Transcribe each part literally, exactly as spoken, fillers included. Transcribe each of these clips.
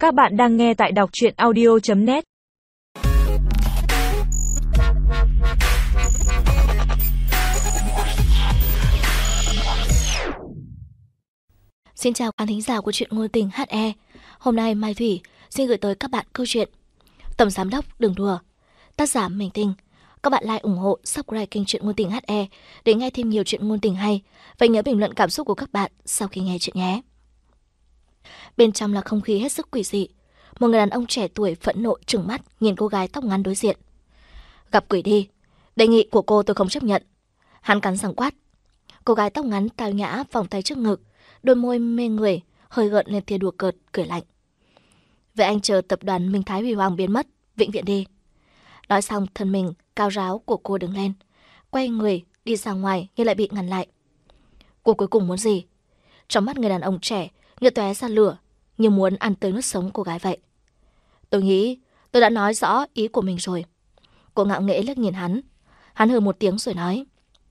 Các bạn đang nghe tại đọc truyện audio chấm net. Xin chào khán thính giả của truyện ngôn tình hát e. Hôm nay Mai Thủy xin gửi tới các bạn câu chuyện Tổng Giám Đốc Đừng Đùa, tác giả Mình Tinh. Các bạn like, ủng hộ, subscribe kênh truyện ngôn tình hát e để nghe thêm nhiều chuyện ngôn tình hay. Và nhớ bình luận cảm xúc của các bạn sau khi nghe chuyện nhé. Bên trong là không khí hết sức quỷ dị. Một người đàn ông trẻ tuổi phẫn nộ trừng mắt nhìn cô gái tóc ngắn đối diện. Gặp quỷ đi, đề nghị của cô tôi không chấp nhận. Hắn cắn răng quát. Cô gái tóc ngắn tao nhã vòng tay trước ngực, đôi môi mê người hơi gợn lên tia đùa cợt, cười lạnh. Vậy anh chờ tập đoàn Minh Thái Huy Hoàng biến mất vĩnh viễn đi. Nói xong, thân mình cao ráo của cô đứng lên, quay người đi ra ngoài nhưng lại bị ngăn lại. Cô cuối cùng muốn gì? Trong mắt người đàn ông trẻ như tóe ra lửa, như muốn ăn tươi nuốt sống cô gái vậy. Tôi nghĩ tôi đã nói rõ ý của mình rồi. Cô ngạo nghễ liếc nhìn hắn. Hắn hừ một tiếng rồi nói.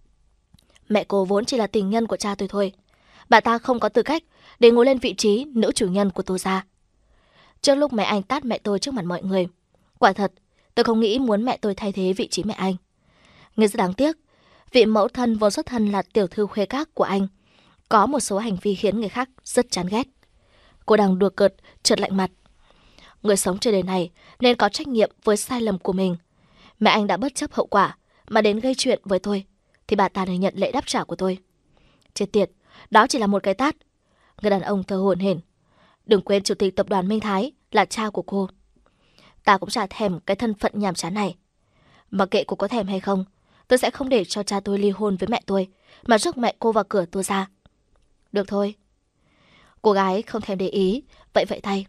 Mẹ cô vốn chỉ là tình nhân của cha tôi thôi. Bà ta không có tư cách để ngồi lên vị trí nữ chủ nhân của Tô gia. Trước lúc mẹ anh tát mẹ tôi trước mặt mọi người, quả thật tôi không nghĩ muốn mẹ tôi thay thế vị trí mẹ anh. Nhưng rất đáng tiếc, vị mẫu thân vốn xuất thân là tiểu thư khuê các của anh có một số hành vi khiến người khác rất chán ghét. Cô đang đùa cợt, trợt lạnh mặt. Người sống trên đời này nên có trách nhiệm với sai lầm của mình. Mẹ anh đã bất chấp hậu quả mà đến gây chuyện với tôi, thì bà ta nên nhận lễ đáp trả của tôi. Chết tiệt, đó chỉ là một cái tát. Người đàn ông thở hổn hển. Đừng quên chủ tịch tập đoàn Minh Thái là cha của cô. Ta cũng chả thèm cái thân phận nhàm chán này. Mặc kệ cô có thèm hay không, tôi sẽ không để cho cha tôi ly hôn với mẹ tôi mà rước mẹ cô vào cửa Tô gia. Được thôi. Cô gái không thèm để ý, vậy vậy tay.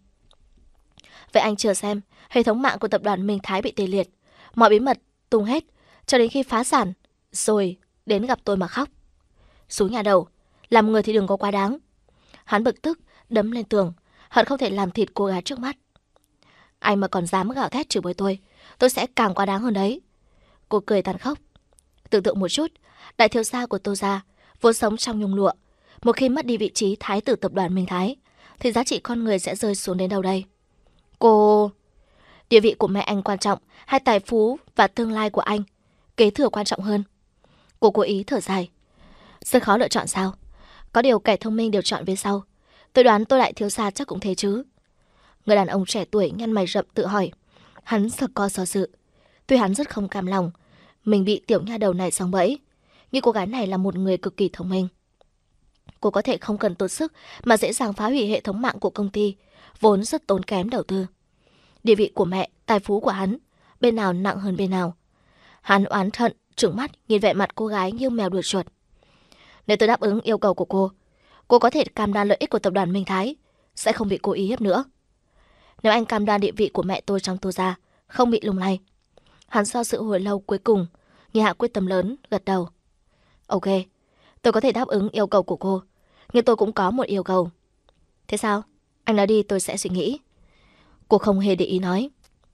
Vậy anh chờ xem, hệ thống mạng của tập đoàn Minh Thái bị tê liệt, mọi bí mật tung hết cho đến khi phá sản, rồi đến gặp tôi mà khóc. Xuống nhà đầu, làm người thì đừng có quá đáng. Hắn bực tức đấm lên tường, hận không thể làm thịt cô gái trước mắt. Anh mà còn dám gào thét chửi bới tôi, tôi sẽ càng quá đáng hơn đấy. Cô cười tàn khốc. Tưởng tượng một chút, đại thiếu gia của Tô gia vốn sống trong nhung lụa, một khi mất đi vị trí thái tử tập đoàn Minh Thái thì giá trị con người sẽ rơi xuống đến đâu đây? Cô... Địa vị của mẹ anh quan trọng hay tài phú và tương lai của anh kế thừa quan trọng hơn? Cô cố ý thở dài. Rất khó lựa chọn sao? Có điều kẻ thông minh đều chọn về sau. Tôi đoán tôi đại thiếu gia chắc cũng thế chứ. Người đàn ông trẻ tuổi nhăn mày rậm tự hỏi. Hắn sờ co so dự. Tuy hắn rất không cam lòng mình bị tiểu nha đầu này sòng bẫy, nhưng cô gái này là một người cực kỳ thông minh. Cô có thể không cần tốn sức mà dễ dàng phá hủy hệ thống mạng của công ty, vốn rất tốn kém đầu tư. Địa vị của mẹ, tài phú của hắn, bên nào nặng hơn bên nào? Hắn oán thận, trừng mắt nhìn vẻ mặt cô gái như mèo đuổi chuột. Nếu tôi đáp ứng yêu cầu của cô, cô có thể cam đoan lợi ích của tập đoàn Minh Thái sẽ không bị cô ý hiếp nữa. Nếu anh cam đoan địa vị của mẹ tôi trong Tô gia không bị lung lay. Hắn do sự hồi lâu cuối cùng, như hạ quyết tâm lớn, gật đầu. Ok, tôi có thể đáp ứng yêu cầu của cô, nhưng tôi cũng có một yêu cầu. Thế sao? Anh nói đi, tôi sẽ suy nghĩ. Cô không hề để ý nói.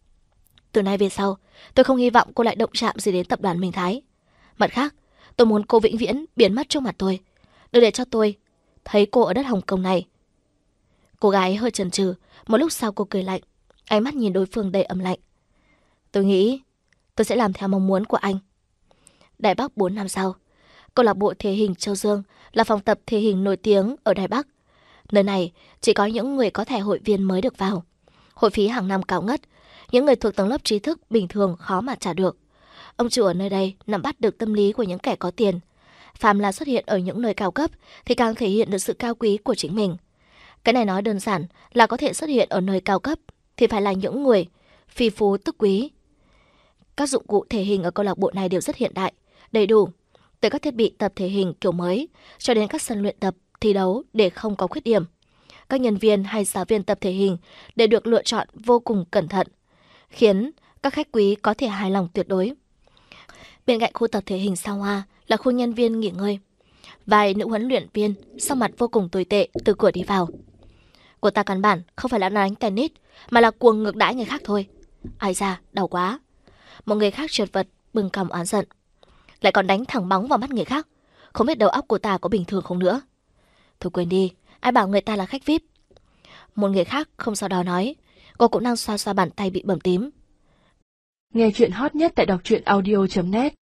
Từ nay về sau, tôi không hy vọng cô lại động chạm gì đến tập đoàn Minh Thái. Mặt khác, tôi muốn cô vĩnh viễn biến mất trước mặt tôi. Đừng để cho tôi thấy cô ở đất Hồng Kông này. Cô gái hơi chần chừ, một lúc sau cô cười lạnh, ánh mắt nhìn đối phương đầy ấm lạnh. Tôi nghĩ tôi sẽ làm theo mong muốn của anh. Đài Bắc bốn năm sau, câu lạc bộ thể hình Châu Dương là phòng tập thể hình nổi tiếng ở Đài Bắc. Nơi này chỉ có những người có thẻ hội viên mới được vào. Hội phí hàng năm cao ngất, những người thuộc tầng lớp trí thức bình thường khó mà trả được. Ông chủ ở nơi đây nắm bắt được tâm lý của những kẻ có tiền. Phàm là xuất hiện ở những nơi cao cấp thì càng thể hiện được sự cao quý của chính mình. Cái này nói đơn giản là có thể xuất hiện ở nơi cao cấp thì phải là những người phi phú tức quý. Các dụng cụ thể hình ở câu lạc bộ này đều rất hiện đại, đầy đủ, từ các thiết bị tập thể hình kiểu mới cho đến các sân luyện tập, thi đấu để không có khuyết điểm. Các nhân viên hay giáo viên tập thể hình đều được lựa chọn vô cùng cẩn thận, khiến các khách quý có thể hài lòng tuyệt đối. Bên cạnh khu tập thể hình xa hoa là khu nhân viên nghỉ ngơi. Vài nữ huấn luyện viên sắc mặt vô cùng tồi tệ từ cửa đi vào. Cô ta căn bản không phải là đánh tennis mà là cuồng ngược đãi người khác thôi. Ai da, đau quá. Một người khác trượt vật bừng cằm oán giận. Lại còn đánh thẳng bóng vào mắt người khác. Không biết đầu óc của ta có bình thường không nữa. Thôi quên đi, ai bảo người ta là khách vi ai pi. Một người khác không sau đó nói. Cô cũng đang xoa xoa bàn tay bị bầm tím. Nghe chuyện hot nhất tại đọc truyện audio chấm net.